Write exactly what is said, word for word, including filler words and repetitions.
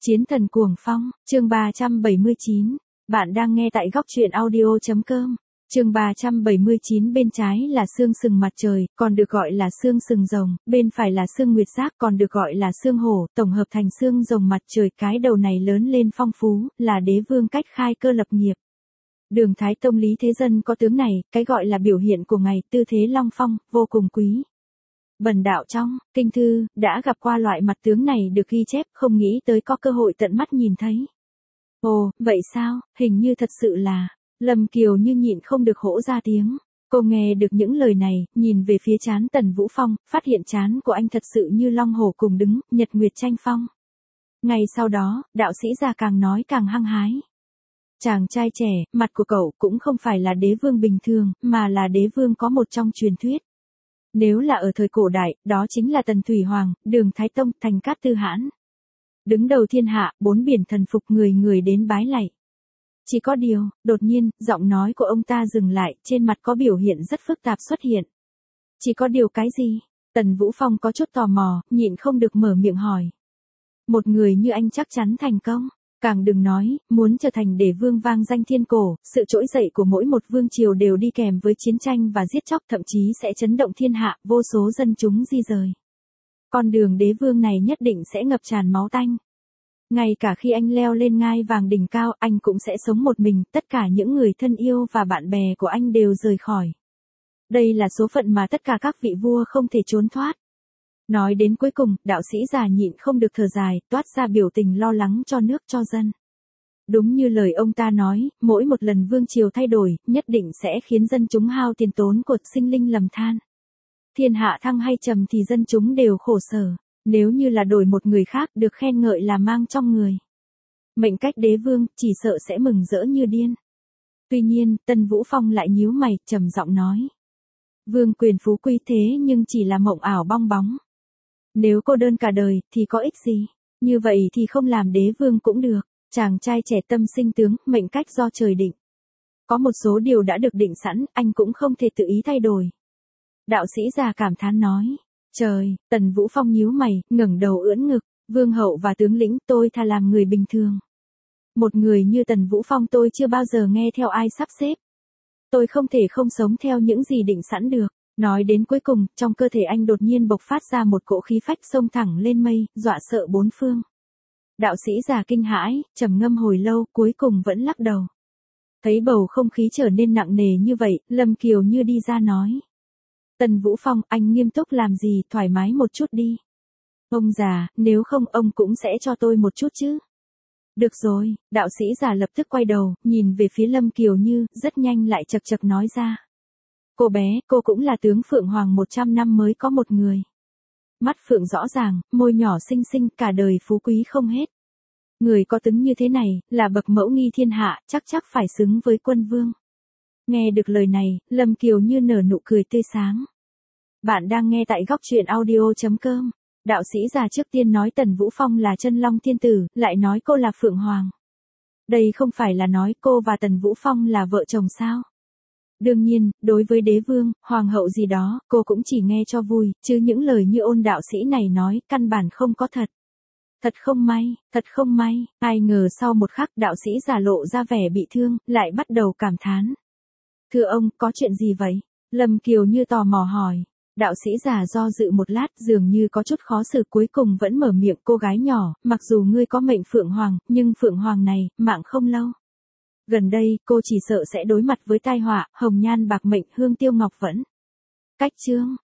Chiến thần cuồng phong, chương ba trăm bảy mươi chín. Bạn đang nghe tại góc truyện audio.com. Chương ba trăm bảy mươi chín, bên trái là xương sừng mặt trời, còn được gọi là xương sừng rồng, bên phải là xương nguyệt giác, còn được gọi là xương hổ, tổng hợp thành xương rồng mặt trời. Cái đầu này lớn lên phong phú, là đế vương cách khai cơ lập nghiệp. Đường Thái Tông Lý Thế Dân có tướng này, cái gọi là biểu hiện của ngày tư thế long phong, vô cùng quý. Bần đạo trong kinh thư đã gặp qua loại mặt tướng này được ghi chép, không nghĩ tới có cơ hội tận mắt nhìn thấy. Ồ, vậy sao, hình như thật sự là, Lâm Kiều như nhịn không được hỗ ra tiếng. Cô nghe được những lời này, nhìn về phía trán Tần Vũ Phong, phát hiện trán của anh thật sự như long hổ cùng đứng, nhật nguyệt tranh phong. Ngay sau đó, đạo sĩ già càng nói càng hăng hái. Chàng trai trẻ, mặt của cậu cũng không phải là đế vương bình thường, mà là đế vương có một trong truyền thuyết. Nếu là ở thời cổ đại, đó chính là Tần Thủy Hoàng, Đường Thái Tông, Thành Cát Tư Hãn. Đứng đầu thiên hạ, bốn biển thần phục, người người đến bái lạy. Chỉ có điều, đột nhiên, giọng nói của ông ta dừng lại, trên mặt có biểu hiện rất phức tạp xuất hiện. Chỉ có điều cái gì? Tần Vũ Phong có chút tò mò, nhịn không được mở miệng hỏi. Một người như anh chắc chắn thành công. Càng đừng nói, muốn trở thành đế vương vang danh thiên cổ, sự trỗi dậy của mỗi một vương triều đều đi kèm với chiến tranh và giết chóc, thậm chí sẽ chấn động thiên hạ, vô số dân chúng di rời. Con đường đế vương này nhất định sẽ ngập tràn máu tanh. Ngay cả khi anh leo lên ngai vàng đỉnh cao, anh cũng sẽ sống một mình, tất cả những người thân yêu và bạn bè của anh đều rời khỏi. Đây là số phận mà tất cả các vị vua không thể trốn thoát. Nói đến cuối cùng, đạo sĩ già nhịn không được thở dài, toát ra biểu tình lo lắng cho nước cho dân. Đúng như lời ông ta nói, mỗi một lần vương triều thay đổi, nhất định sẽ khiến dân chúng hao tiền tốn của sinh linh lầm than. Thiên hạ thăng hay trầm thì dân chúng đều khổ sở, nếu như là đổi một người khác được khen ngợi là mang trong người. Mệnh cách đế vương, chỉ sợ sẽ mừng rỡ như điên. Tuy nhiên, Tần Vũ Phong lại nhíu mày, trầm giọng nói. Vương quyền phú quý thế nhưng chỉ là mộng ảo bong bóng. Nếu cô đơn cả đời, thì có ích gì? Như vậy thì không làm đế vương cũng được. Chàng trai trẻ tâm sinh tướng, mệnh cách do trời định. Có một số điều đã được định sẵn, anh cũng không thể tự ý thay đổi. Đạo sĩ già cảm thán nói. Trời, Tần Vũ Phong nhíu mày, ngẩng đầu ưỡn ngực. Vương hậu và tướng lĩnh, tôi thà làm người bình thường. Một người như Tần Vũ Phong tôi chưa bao giờ nghe theo ai sắp xếp. Tôi không thể không sống theo những gì định sẵn được. Nói đến cuối cùng, trong cơ thể anh đột nhiên bộc phát ra một cỗ khí phách xông thẳng lên mây, dọa sợ bốn phương. Đạo sĩ già kinh hãi, trầm ngâm hồi lâu, cuối cùng vẫn lắc đầu. Thấy bầu không khí trở nên nặng nề như vậy, Lâm Kiều như đi ra nói. Tần Vũ Phong, anh nghiêm túc làm gì, thoải mái một chút đi. Ông già, nếu không ông cũng sẽ cho tôi một chút chứ. Được rồi, đạo sĩ già lập tức quay đầu, nhìn về phía Lâm Kiều Như, rất nhanh lại chật chật nói ra. Cô bé, cô cũng là tướng Phượng Hoàng một trăm năm mới có một người. Mắt Phượng rõ ràng, môi nhỏ xinh xinh, cả đời phú quý không hết. Người có tướng như thế này, là bậc mẫu nghi thiên hạ, chắc chắc phải xứng với quân vương. Nghe được lời này, Lâm Kiều Như nở nụ cười tươi sáng. Bạn đang nghe tại góc truyện audio.com. Đạo sĩ già trước tiên nói Tần Vũ Phong là chân long thiên tử, lại nói cô là Phượng Hoàng. Đây không phải là nói cô và Tần Vũ Phong là vợ chồng sao? Đương nhiên, đối với đế vương, hoàng hậu gì đó, cô cũng chỉ nghe cho vui, chứ những lời như ôn đạo sĩ này nói, căn bản không có thật. Thật không may, thật không may, ai ngờ sau một khắc đạo sĩ già lộ ra vẻ bị thương, lại bắt đầu cảm thán. Thưa ông, có chuyện gì vậy? Lâm Kiều Như tò mò hỏi. Đạo sĩ già do dự một lát, dường như có chút khó xử, cuối cùng vẫn mở miệng. Cô gái nhỏ, mặc dù ngươi có mệnh Phượng Hoàng, nhưng Phượng Hoàng này, mạng không lâu. Gần đây, cô chỉ sợ sẽ đối mặt với tai họa, hồng nhan bạc mệnh, hương tiêu ngọc vẫn. Cách chương,